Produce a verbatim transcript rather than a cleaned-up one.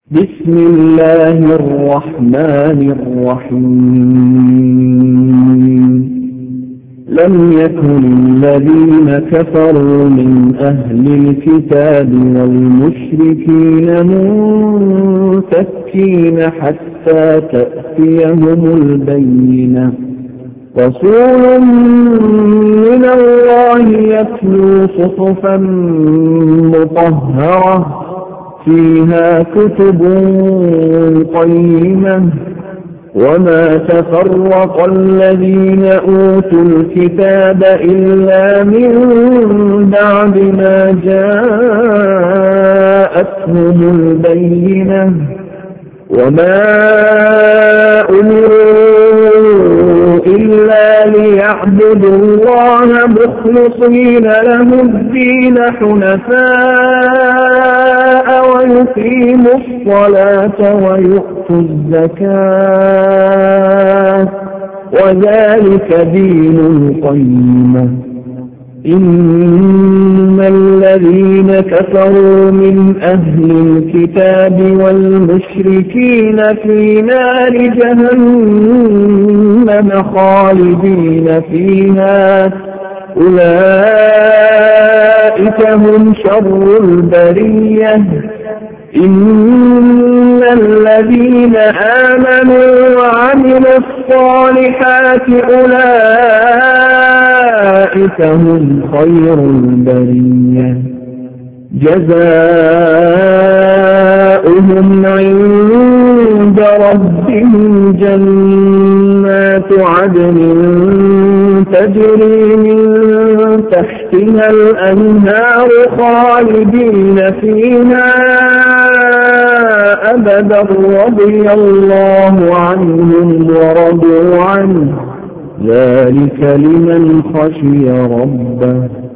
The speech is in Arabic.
بسم الله الرحمن الرحيم لم يكن الذين كفروا من أهل الكتاب والمشركين منفكين حتى تأتيهم البينة رسول من الله يتلو صحفا مطهرة فيها كتب قيمة وما تفرق الذين أوتوا الكتاب إلا من بعد ما جاءتهم البينة وما أمروا إلا ليعبدوا الله مخلصين له الدين حنفاء ويقيموا الصلاة ويؤتوا الزكاة وذلك دين القيمة إن الذين كفروا من أهل الكتاب والمشركين في نار جهنم خالدين فيها أولئك هم شر البرية إن الذين آمنوا وعملوا الصالحات أولئك هم خير البرية جزاؤهم عند ربهم جنات عدن تجري من تحتها الأنهار خالدين فيها أبدا رضي الله عنهم ورضوا عنه ذلك لمن خشي ربه